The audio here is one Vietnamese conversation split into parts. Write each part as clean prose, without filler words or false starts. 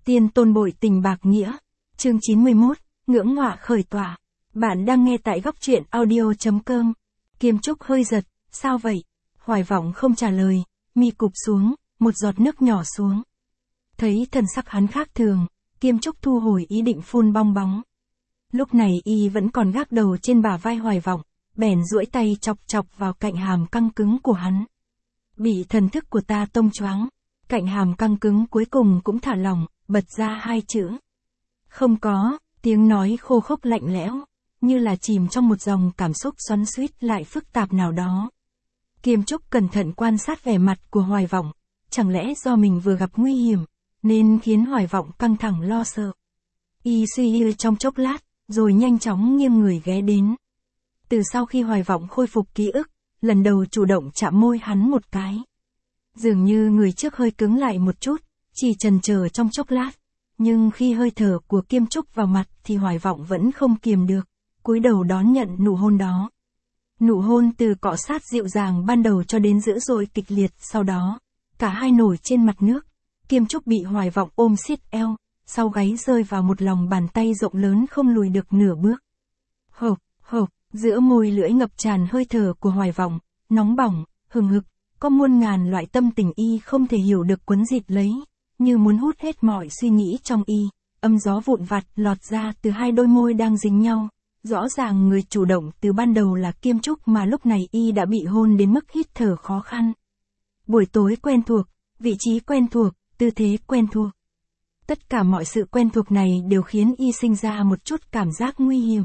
Tiên tôn bội tình bạc nghĩa. Chương 91, ngưỡng ngọa khởi tỏa. Bạn đang nghe tại góc truyện audio.com. Kiêm Trúc hơi giật, sao vậy? Hoài Vọng không trả lời, mi cụp xuống, một giọt nước nhỏ xuống. Thấy thần sắc hắn khác thường, Kiêm Trúc thu hồi ý định phun bong bóng. Lúc này y vẫn còn gác đầu trên bả vai Hoài Vọng, bèn duỗi tay chọc chọc vào cạnh hàm căng cứng của hắn. Bị thần thức của ta tông choáng, cạnh hàm căng cứng cuối cùng cũng thả lỏng, bật ra hai chữ. Không có, tiếng nói khô khốc lạnh lẽo, như là chìm trong một dòng cảm xúc xoắn xuýt lại phức tạp nào đó. Kiêm Trúc cẩn thận quan sát vẻ mặt của Hoài Vọng, chẳng lẽ do mình vừa gặp nguy hiểm, nên khiến Hoài Vọng căng thẳng lo sợ. Y suy nghĩ trong chốc lát, rồi nhanh chóng nghiêng người ghé đến. Từ sau khi Hoài Vọng khôi phục ký ức, lần đầu chủ động chạm môi hắn một cái. Dường như người trước hơi cứng lại một chút, chỉ chần chờ trong chốc lát. Nhưng khi hơi thở của Kiêm Trúc vào mặt thì Hoài Vọng vẫn không kiềm được, cúi đầu đón nhận nụ hôn đó. Nụ hôn từ cọ sát dịu dàng ban đầu cho đến dữ dội kịch liệt sau đó. Cả hai nổi trên mặt nước, Kiêm Trúc bị Hoài Vọng ôm siết eo, sau gáy rơi vào một lòng bàn tay rộng lớn không lùi được nửa bước. Hộp, hộp, giữa môi lưỡi ngập tràn hơi thở của Hoài Vọng, nóng bỏng, hừng hực, có muôn ngàn loại tâm tình y không thể hiểu được quấn dịt lấy, như muốn hút hết mọi suy nghĩ trong y, âm gió vụn vặt lọt ra từ hai đôi môi đang dính nhau. Rõ ràng người chủ động từ ban đầu là Kiêm Trúc mà lúc này y đã bị hôn đến mức hít thở khó khăn. Buổi tối quen thuộc, vị trí quen thuộc, tư thế quen thuộc. Tất cả mọi sự quen thuộc này đều khiến y sinh ra một chút cảm giác nguy hiểm.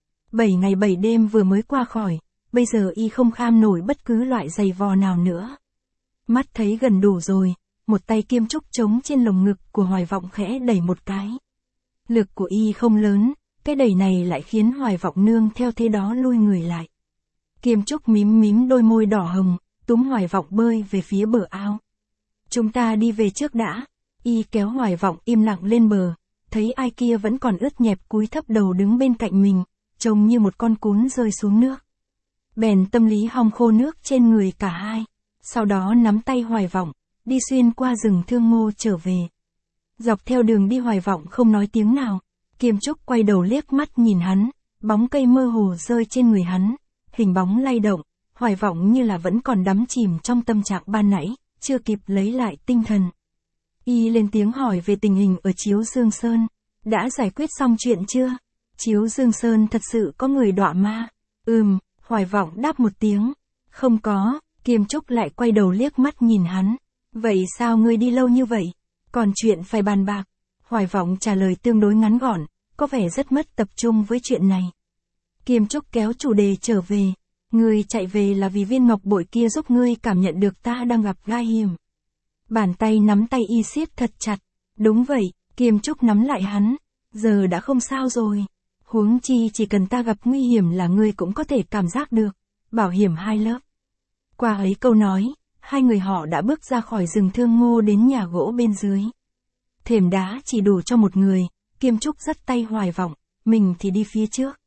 7 ngày 7 đêm vừa mới qua khỏi, bây giờ y không kham nổi bất cứ loại giày vò nào nữa. Mắt thấy gần đủ rồi, một tay Kiêm Trúc chống trên lồng ngực của Hoài Vọng khẽ đẩy một cái. Lực của y không lớn, cái đẩy này lại khiến Hoài Vọng nương theo thế đó lui người lại. Kiêm Trúc mím mím đôi môi đỏ hồng, túm Hoài Vọng bơi về phía bờ ao. Chúng ta đi về trước đã. Y kéo Hoài Vọng im lặng lên bờ, thấy ai kia vẫn còn ướt nhẹp cúi thấp đầu đứng bên cạnh mình, trông như một con cún rơi xuống nước. Bèn tâm lý hong khô nước trên người cả hai, sau đó nắm tay Hoài Vọng, đi xuyên qua rừng Thương Ngô trở về. Dọc theo đường đi Hoài Vọng không nói tiếng nào, Kiêm Trúc quay đầu liếc mắt nhìn hắn, bóng cây mơ hồ rơi trên người hắn, hình bóng lay động, Hoài Vọng như là vẫn còn đắm chìm trong tâm trạng ban nãy, chưa kịp lấy lại tinh thần. Y lên tiếng hỏi về tình hình ở Chiếu Dương Sơn, đã giải quyết xong chuyện chưa? Chiếu Dương Sơn thật sự có người đọa ma? Hoài Vọng đáp một tiếng, không có. Kiêm Trúc lại quay đầu liếc mắt nhìn hắn, vậy sao ngươi đi lâu như vậy? Còn chuyện phải bàn bạc. Hoài Vọng trả lời tương đối ngắn gọn, có vẻ rất mất tập trung với chuyện này. Kiêm Trúc kéo chủ đề trở về, ngươi chạy về là vì viên ngọc bội kia giúp ngươi cảm nhận được ta đang gặp gai hiểm. Bàn tay nắm tay y siết thật chặt. Đúng vậy, Kiêm Trúc nắm lại hắn, giờ đã không sao rồi. Huống chi chỉ cần ta gặp nguy hiểm là ngươi cũng có thể cảm giác được. Bảo hiểm hai lớp. Qua ấy câu nói, hai người họ đã bước ra khỏi rừng Thương Ngô đến nhà gỗ bên dưới. Thềm đá chỉ đủ cho một người, Kiêm Trúc dắt tay Hoài Vọng, mình thì đi phía trước.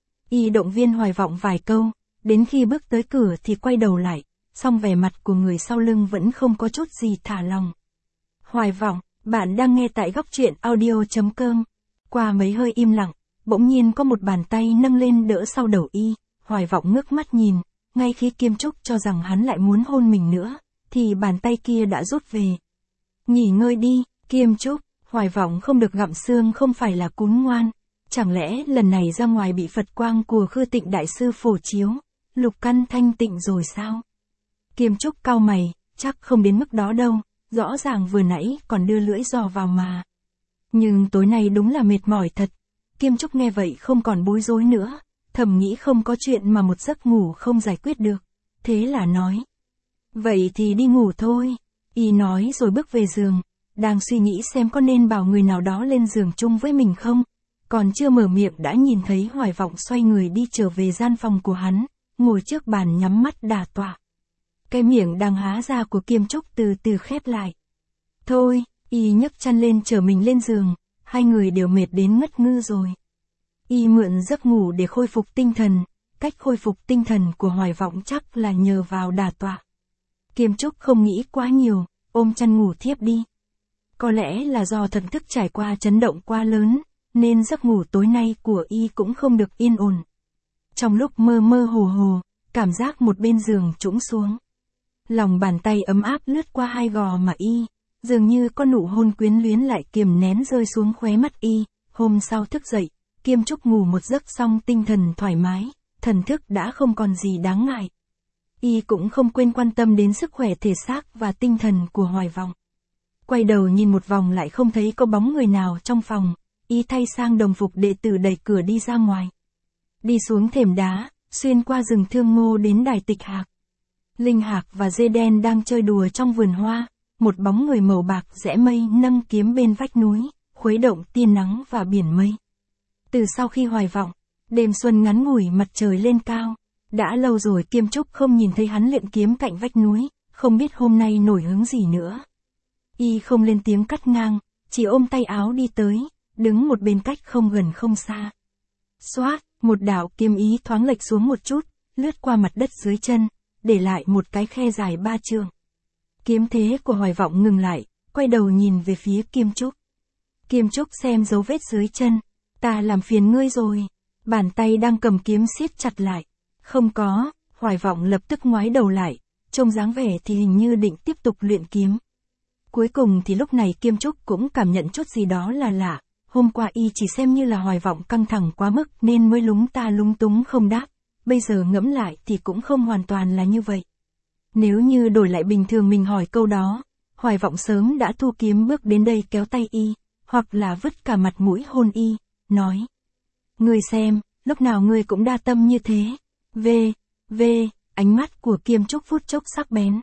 Y động viên Hoài Vọng vài câu, đến khi bước tới cửa thì quay đầu lại, song vẻ mặt của người sau lưng vẫn không có chút gì thả lòng. Hoài Vọng, bạn đang nghe tại góc truyện audio.com. Qua mấy hơi im lặng, bỗng nhiên có một bàn tay nâng lên đỡ sau đầu y, Hoài Vọng ngước mắt nhìn, ngay khi Kiêm Trúc cho rằng hắn lại muốn hôn mình nữa, thì bàn tay kia đã rút về. Nghỉ ngơi đi, Kiêm Trúc. Hoài Vọng không được gặm xương không phải là cún ngoan, chẳng lẽ lần này ra ngoài bị Phật quang của Khư Tịnh Đại Sư phổ chiếu, lục căn thanh tịnh rồi sao? Kiêm Trúc cau mày, chắc không đến mức đó đâu, rõ ràng vừa nãy còn đưa lưỡi giò vào mà. Nhưng tối nay đúng là mệt mỏi thật. Kiêm Trúc nghe vậy không còn bối rối nữa, thầm nghĩ không có chuyện mà một giấc ngủ không giải quyết được, thế là nói. Vậy thì đi ngủ thôi, y nói rồi bước về giường. Đang suy nghĩ xem có nên bảo người nào đó lên giường chung với mình không, còn chưa mở miệng đã nhìn thấy Hoài Vọng xoay người đi trở về gian phòng của hắn, ngồi trước bàn nhắm mắt đả tọa. Cái miệng đang há ra của Kiêm Trúc từ từ khép lại. Thôi, y nhấc chăn lên chở mình lên giường, hai người đều mệt đến ngất ngư rồi. Y mượn giấc ngủ để khôi phục tinh thần, cách khôi phục tinh thần của Hoài Vọng chắc là nhờ vào đả tọa. Kiêm Trúc không nghĩ quá nhiều, ôm chăn ngủ thiếp đi. Có lẽ là do thần thức trải qua chấn động quá lớn, nên giấc ngủ tối nay của y cũng không được yên ổn. Trong lúc mơ mơ hồ hồ, cảm giác một bên giường trũng xuống. Lòng bàn tay ấm áp lướt qua hai gò má y, dường như có nụ hôn quyến luyến lại kiềm nén rơi xuống khóe mắt y. Hôm sau thức dậy, Kiêm Trúc ngủ một giấc xong tinh thần thoải mái, thần thức đã không còn gì đáng ngại. Y cũng không quên quan tâm đến sức khỏe thể xác và tinh thần của Hoài Vọng. Quay đầu nhìn một vòng lại không thấy có bóng người nào trong phòng, y thay sang đồng phục đệ tử đẩy cửa đi ra ngoài. Đi xuống thềm đá, xuyên qua rừng Thương Ngô đến đài Tịch Hạc. Linh Hạc và Dê Đen đang chơi đùa trong vườn hoa, một bóng người màu bạc rẽ mây nâng kiếm bên vách núi, khuấy động tia nắng và biển mây. Từ sau khi Hoài Vọng, đêm xuân ngắn ngủi mặt trời lên cao, đã lâu rồi Kiêm Trúc không nhìn thấy hắn luyện kiếm cạnh vách núi, không biết hôm nay nổi hứng gì nữa. Y không lên tiếng cắt ngang, chỉ ôm tay áo đi tới, đứng một bên cách không gần không xa. Xoát, một đạo kiếm ý thoáng lệch xuống một chút, lướt qua mặt đất dưới chân, để lại một cái khe dài 3 trượng. Kiếm thế của Hoài Vọng ngừng lại, quay đầu nhìn về phía Kiêm Trúc. Kiêm Trúc xem dấu vết dưới chân, ta làm phiền ngươi rồi. Bàn tay đang cầm kiếm siết chặt lại. Không có, Hoài Vọng lập tức ngoái đầu lại, trông dáng vẻ thì hình như định tiếp tục luyện kiếm. Cuối cùng thì lúc này Kiêm Trúc cũng cảm nhận chút gì đó là lạ. Hôm qua y chỉ xem như là Hoài Vọng căng thẳng quá mức nên mới lúng ta lúng túng không đáp. Bây giờ ngẫm lại thì cũng không hoàn toàn là như vậy. Nếu như đổi lại bình thường mình hỏi câu đó, Hoài Vọng sớm đã thu kiếm bước đến đây kéo tay y, hoặc là vứt cả mặt mũi hôn y, nói. Ngươi xem, lúc nào ngươi cũng đa tâm như thế. Ánh mắt của Kiêm Trúc phút chốc sắc bén.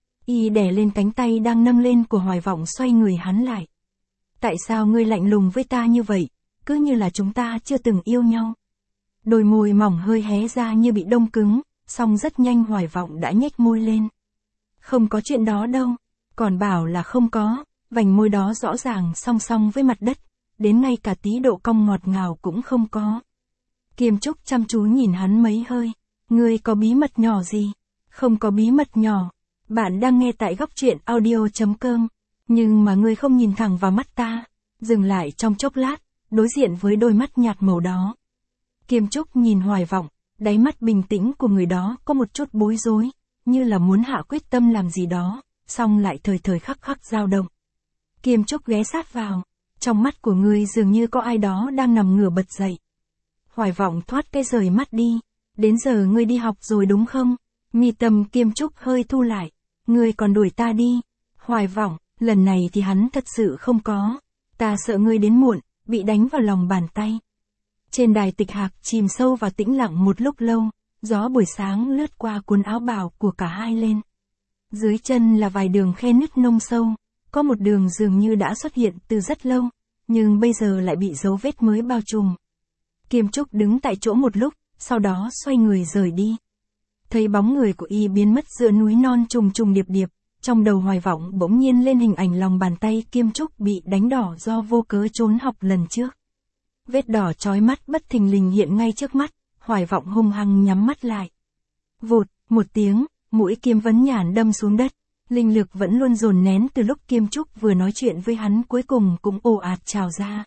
Y đè lên cánh tay đang nâng lên của Hoài Vọng xoay người hắn lại. Tại sao ngươi lạnh lùng với ta như vậy, cứ như là chúng ta chưa từng yêu nhau. Đôi môi mỏng hơi hé ra như bị đông cứng, song rất nhanh Hoài Vọng đã nhếch môi lên. Không có chuyện đó đâu, còn bảo là không có, vành môi đó rõ ràng song song với mặt đất, đến ngay cả tí độ cong ngọt ngào cũng không có. Kiêm Trúc chăm chú nhìn hắn mấy hơi, ngươi có bí mật nhỏ gì? Không có bí mật nhỏ, bạn đang nghe tại góc truyện audio.com, nhưng mà ngươi không nhìn thẳng vào mắt ta, dừng lại trong chốc lát, đối diện với đôi mắt nhạt màu đó. Kiêm Trúc nhìn Hoài Vọng, đáy mắt bình tĩnh của người đó có một chút bối rối, như là muốn hạ quyết tâm làm gì đó, song lại thời thời khắc khắc dao động. Kiêm Trúc ghé sát vào, trong mắt của ngươi dường như có ai đó đang nằm ngửa bật dậy. Hoài Vọng thoát cái rời mắt đi, đến giờ ngươi đi học rồi đúng không? Mi tâm Kiêm Trúc hơi thu lại, ngươi còn đuổi ta đi. Hoài Vọng, lần này thì hắn thật sự không có, ta sợ ngươi đến muộn, bị đánh vào lòng bàn tay. Trên đài Tịch Hạc chìm sâu vào tĩnh lặng một lúc lâu, gió buổi sáng lướt qua cuốn áo bào của cả hai lên. Dưới chân là vài đường khe nứt nông sâu, có một đường dường như đã xuất hiện từ rất lâu, nhưng bây giờ lại bị dấu vết mới bao trùm. Kiêm Trúc đứng tại chỗ một lúc, sau đó xoay người rời đi. Thấy bóng người của y biến mất giữa núi non trùng trùng điệp điệp, trong đầu Hoài Vọng bỗng nhiên lên hình ảnh lòng bàn tay Kiêm Trúc bị đánh đỏ do vô cớ trốn học lần trước. Vết đỏ chói mắt bất thình lình hiện ngay trước mắt, Hoài Vọng hung hăng nhắm mắt lại. Vụt, một tiếng, mũi kiếm vấn nhàn đâm xuống đất, linh lực vẫn luôn dồn nén từ lúc Kiêm Trúc vừa nói chuyện với hắn cuối cùng cũng ồ ạt trào ra.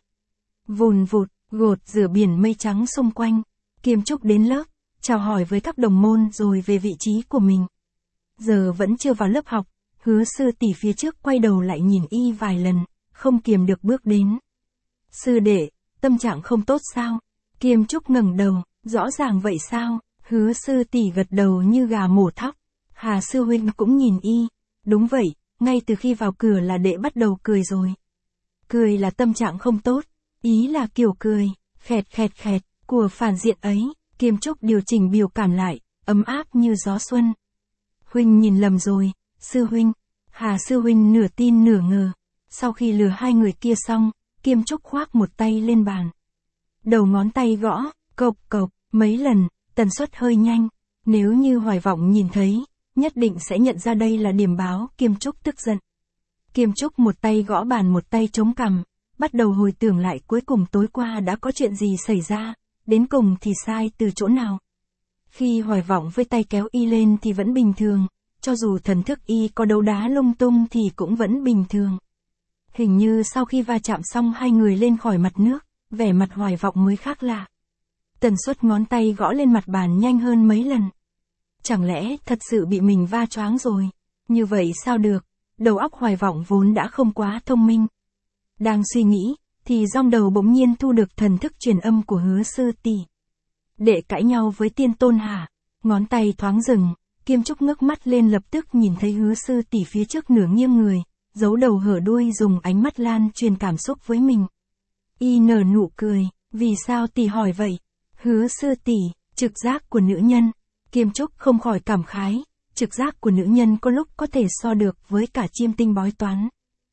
Vùn vụt, gột rửa biển mây trắng xung quanh, Kiêm Trúc đến lớp, chào hỏi với các đồng môn rồi về vị trí của mình. Giờ vẫn chưa vào lớp học, Hứa sư tỷ phía trước quay đầu lại nhìn y vài lần, không kiềm được bước đến. Sư đệ, tâm trạng không tốt sao? Kiêm Trúc ngẩng đầu, rõ ràng vậy sao? Hứa sư tỷ gật đầu như gà mổ thóc. Hà sư huynh cũng nhìn y. Đúng vậy, ngay từ khi vào cửa là đệ bắt đầu cười rồi. Cười là tâm trạng không tốt, ý là kiểu cười, khẹt khẹt, của phản diện ấy. Kiêm Trúc điều chỉnh biểu cảm lại, ấm áp như gió xuân. Huynh nhìn lầm rồi, sư huynh. Hà sư huynh nửa tin nửa ngờ. Sau khi lừa hai người kia xong, Kiêm Trúc khoác một tay lên bàn. Đầu ngón tay gõ, cộc cộc, mấy lần, tần suất hơi nhanh. Nếu như Hoài Vọng nhìn thấy, nhất định sẽ nhận ra đây là điểm báo. Kiêm Trúc tức giận. Kiêm Trúc một tay gõ bàn một tay chống cằm, bắt đầu hồi tưởng lại cuối cùng tối qua đã có chuyện gì xảy ra, đến cùng thì sai từ chỗ nào. Khi Hoài Vọng với tay kéo y lên thì vẫn bình thường, cho dù thần thức y có đấu đá lung tung thì cũng vẫn bình thường. Hình như sau khi va chạm xong hai người lên khỏi mặt nước, vẻ mặt Hoài Vọng mới khác lạ. Tần suất ngón tay gõ lên mặt bàn nhanh hơn mấy lần. Chẳng lẽ thật sự bị mình va choáng rồi? Như vậy sao được? Đầu óc Hoài Vọng vốn đã không quá thông minh. Đang suy nghĩ, thì trong đầu bỗng nhiên thu được thần thức truyền âm của Hứa sư tỷ. Đệ cãi nhau với Tiên Tôn hả? Ngón tay thoáng dừng, Kiêm Trúc ngước mắt lên lập tức nhìn thấy Hứa sư tỷ phía trước nửa nghiêng người, giấu đầu hở đuôi dùng ánh mắt lan truyền cảm xúc với mình. Y nở nụ cười, vì sao tỷ hỏi vậy? Hứa sư tỷ, trực giác của nữ nhân. Kiêm Trúc không khỏi cảm khái, trực giác của nữ nhân có lúc có thể so được với cả chiêm tinh bói toán.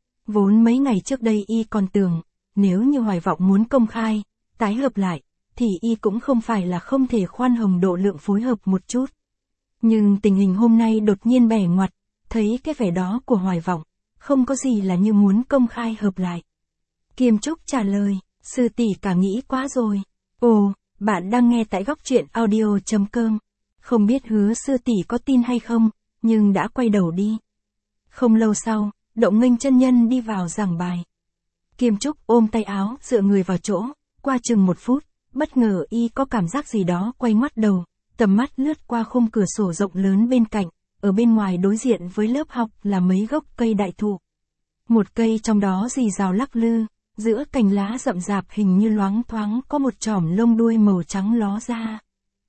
Vốn mấy ngày trước đây y còn tưởng, nếu như Hoài Vọng muốn công khai, tái hợp lại, thì y cũng không phải là không thể khoan hồng độ lượng phối hợp một chút. Nhưng tình hình hôm nay đột nhiên bẻ ngoặt, thấy cái vẻ đó của Hoài Vọng, không có gì là như muốn công khai hợp lại. Kiêm Trúc trả lời, sư tỷ cả nghĩ quá rồi. Ồ, bạn đang nghe tại góc truyện audio.com. Không biết Hứa sư tỷ có tin hay không, nhưng đã quay đầu đi. Không lâu sau, Động Nghênh chân nhân đi vào giảng bài. Kiêm Trúc ôm tay áo, dựa người vào chỗ, qua chừng 1 phút, bất ngờ y có cảm giác gì đó quay ngoắt đầu, tầm mắt lướt qua khung cửa sổ rộng lớn bên cạnh, ở bên ngoài đối diện với lớp học là mấy gốc cây đại thụ. Một cây trong đó rì rào lắc lư, giữa cành lá rậm rạp hình như loáng thoáng có một chòm lông đuôi màu trắng ló ra.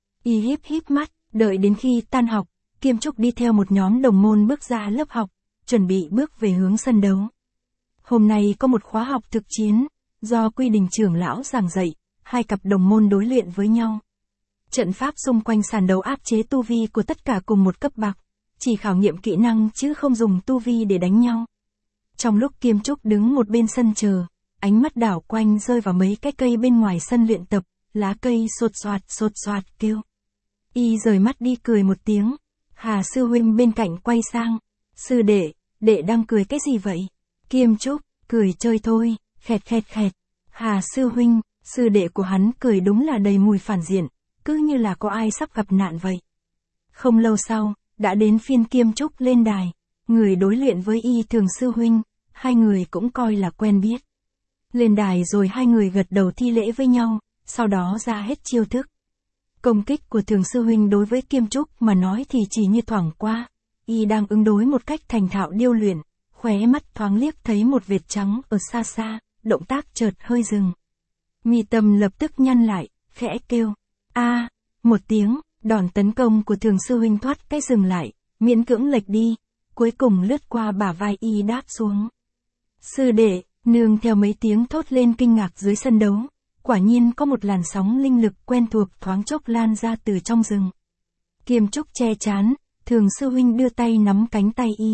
Y híp híp mắt, đợi đến khi tan học, Kiêm Trúc đi theo một nhóm đồng môn bước ra lớp học, chuẩn bị bước về hướng sân đấu. Hôm nay có một khóa học thực chiến, do Quy Đình trưởng lão giảng dạy, hai cặp đồng môn đối luyện với nhau. Trận pháp xung quanh sàn đấu áp chế tu vi của tất cả cùng một cấp bậc, chỉ khảo nghiệm kỹ năng chứ không dùng tu vi để đánh nhau. Trong lúc Kiêm Trúc đứng một bên sân chờ, ánh mắt đảo quanh rơi vào mấy cái cây bên ngoài sân luyện tập, lá cây sột soạt kêu. Y rời mắt đi cười một tiếng, Hà sư huynh bên cạnh quay sang, sư đệ đang cười cái gì vậy? Kiêm Trúc, cười chơi thôi, khẹt. Hà sư huynh, sư đệ của hắn cười đúng là đầy mùi phản diện, cứ như là có ai sắp gặp nạn vậy. Không lâu sau, đã đến phiên Kiêm Trúc lên đài, người đối luyện với y Thường sư huynh, hai người cũng coi là quen biết. Lên đài rồi hai người gật đầu thi lễ với nhau, sau đó ra hết chiêu thức. Công kích của Thường sư huynh đối với Kiêm Trúc mà nói thì chỉ như thoảng qua, y đang ứng đối một cách thành thạo điêu luyện, khóe mắt thoáng liếc thấy một vệt trắng ở xa xa, động tác chợt hơi dừng. Mi tâm lập tức nhăn lại, khẽ kêu, một tiếng, đòn tấn công của Thường sư huynh thoát cái dừng lại, miễn cưỡng lệch đi, cuối cùng lướt qua bả vai y đáp xuống. Sư đệ, nương theo mấy tiếng thốt lên kinh ngạc dưới sân đấu, quả nhiên có một làn sóng linh lực quen thuộc thoáng chốc lan ra từ trong rừng. Kiêm Trúc che chán, Thường sư huynh đưa tay nắm cánh tay y.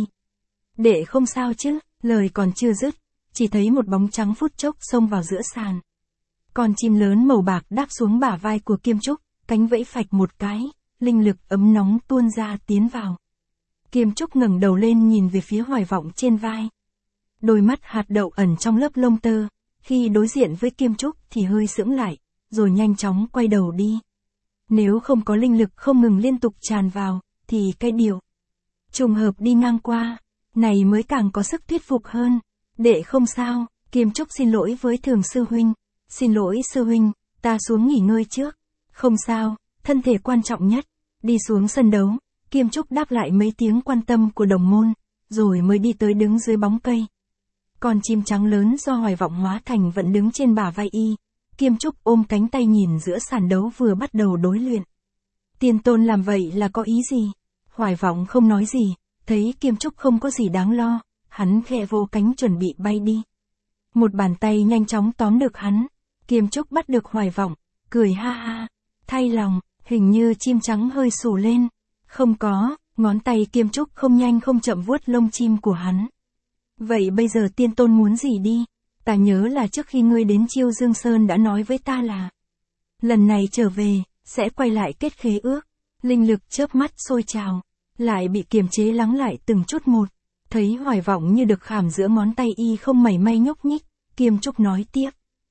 Đệ không sao chứ, lời còn chưa dứt, chỉ thấy một bóng trắng phút chốc xông vào giữa sàn. Con chim lớn màu bạc đáp xuống bả vai của Kiêm Trúc, cánh vẫy phạch một cái, linh lực ấm nóng tuôn ra tiến vào. Kiêm Trúc ngẩng đầu lên nhìn về phía Hoài Vọng trên vai. Đôi mắt hạt đậu ẩn trong lớp lông tơ, khi đối diện với Kiêm Trúc thì hơi sững lại, rồi nhanh chóng quay đầu đi. Nếu không có linh lực không ngừng liên tục tràn vào, thì cái điều trùng hợp đi ngang qua, này mới càng có sức thuyết phục hơn. Đệ không sao, Kiêm Trúc xin lỗi với Thường sư huynh. Xin lỗi sư huynh, ta xuống nghỉ ngơi trước. Không sao, thân thể quan trọng nhất. Đi xuống sân đấu, Kiêm Trúc đáp lại mấy tiếng quan tâm của đồng môn, rồi mới đi tới đứng dưới bóng cây. Con chim trắng lớn do Hoài Vọng hóa thành vẫn đứng trên bả vai y, Kiêm Trúc ôm cánh tay nhìn giữa sàn đấu vừa bắt đầu đối luyện. Tiên Tôn làm vậy là có ý gì? Hoài Vọng không nói gì, thấy Kiêm Trúc không có gì đáng lo, hắn khẽ vỗ cánh chuẩn bị bay đi. Một bàn tay nhanh chóng tóm được hắn, Kiêm Trúc bắt được Hoài Vọng, cười ha ha, thay lòng, hình như chim trắng hơi xù lên. Không có, ngón tay Kiêm Trúc không nhanh không chậm vuốt lông chim của hắn. Vậy bây giờ Tiên Tôn muốn gì đi? Ta nhớ là trước khi ngươi đến Chiêu Dương Sơn đã nói với ta là lần này trở về, sẽ quay lại kết khế ước. Linh lực chớp mắt sôi trào, lại bị kiềm chế lắng lại từng chút một. Thấy Hoài Vọng như được khảm giữa ngón tay y không mảy may nhúc nhích, Kiêm Trúc nói tiếp.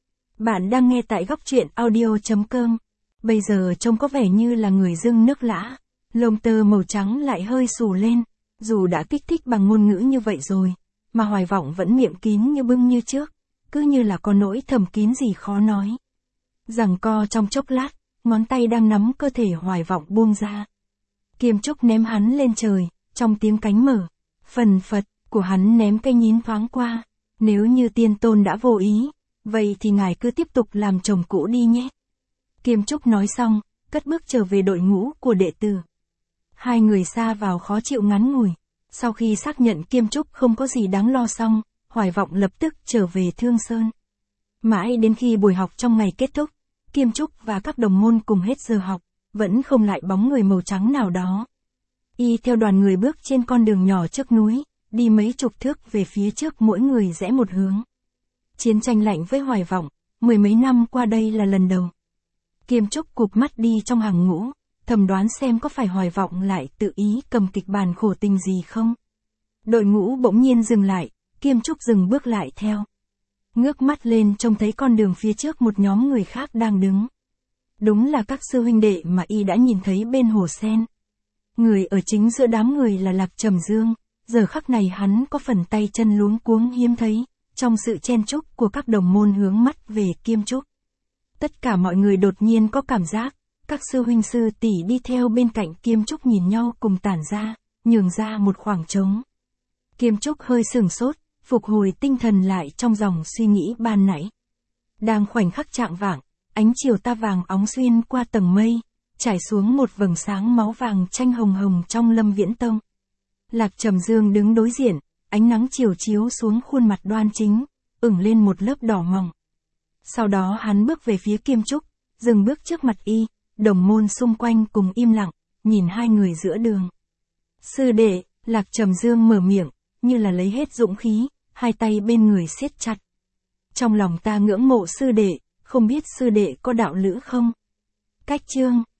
Bạn đang nghe tại góc truyện audio.com. Bây giờ trông có vẻ như là người dưng nước lã, lông tơ màu trắng lại hơi xù lên, dù đã kích thích bằng ngôn ngữ như vậy rồi, mà Hoài Vọng vẫn miệng kín như bưng như trước, cứ như là có nỗi thầm kín gì khó nói. Giằng co trong chốc lát, ngón tay đang nắm cơ thể Hoài Vọng buông ra. Kiêm Trúc ném hắn lên trời, trong tiếng cánh mở, phần phật của hắn ném cây nhín thoáng qua. Nếu như tiên tôn đã vô ý, vậy thì ngài cứ tiếp tục làm chồng cũ đi nhé. Kiêm Trúc nói xong, cất bước trở về đội ngũ của đệ tử. Hai người xa vào khó chịu ngắn ngủi. Sau khi xác nhận Kiêm Trúc không có gì đáng lo xong, Hoài Vọng lập tức trở về Thương Sơn. Mãi đến khi buổi học trong ngày kết thúc, Kiêm Trúc và các đồng môn cùng hết giờ học, vẫn không lại bóng người màu trắng nào đó. Y theo đoàn người bước trên con đường nhỏ trước núi, đi mấy chục thước về phía trước, mỗi người rẽ một hướng. Chiến tranh lạnh với Hoài Vọng, mười mấy năm qua đây là lần đầu. Kiêm Trúc cụp mắt đi trong hàng ngũ, thầm đoán xem có phải Hoài Vọng lại tự ý cầm kịch bản khổ tình gì không. Đội ngũ bỗng nhiên dừng lại, Kiêm Trúc dừng bước lại theo. Ngước mắt lên trông thấy con đường phía trước một nhóm người khác đang đứng. Đúng là các sư huynh đệ mà y đã nhìn thấy bên hồ sen. Người ở chính giữa đám người là Lạc Trầm Dương, giờ khắc này hắn có phần tay chân luống cuống hiếm thấy, trong sự chen chúc của các đồng môn hướng mắt về Kiêm Trúc. Tất cả mọi người đột nhiên có cảm giác, các sư huynh sư tỷ đi theo bên cạnh Kiêm Trúc nhìn nhau cùng tản ra, nhường ra một khoảng trống. Kiêm Trúc hơi sửng sốt, phục hồi tinh thần lại trong dòng suy nghĩ ban nãy. Đang khoảnh khắc chạng vạng, ánh chiều ta vàng óng xuyên qua tầng mây, trải xuống một vầng sáng máu vàng chanh hồng hồng trong Lâm Viễn Tông. Lạc Trầm Dương đứng đối diện, ánh nắng chiều chiếu xuống khuôn mặt đoan chính, ửng lên một lớp đỏ mỏng. Sau đó hắn bước về phía Kiêm Trúc, dừng bước trước mặt y, đồng môn xung quanh cùng im lặng, nhìn hai người giữa đường. Sư đệ, Lạc Trầm Dương mở miệng, như là lấy hết dũng khí, hai tay bên người siết chặt. Trong lòng ta ngưỡng mộ sư đệ, không biết sư đệ có đạo lữ không? Cách chương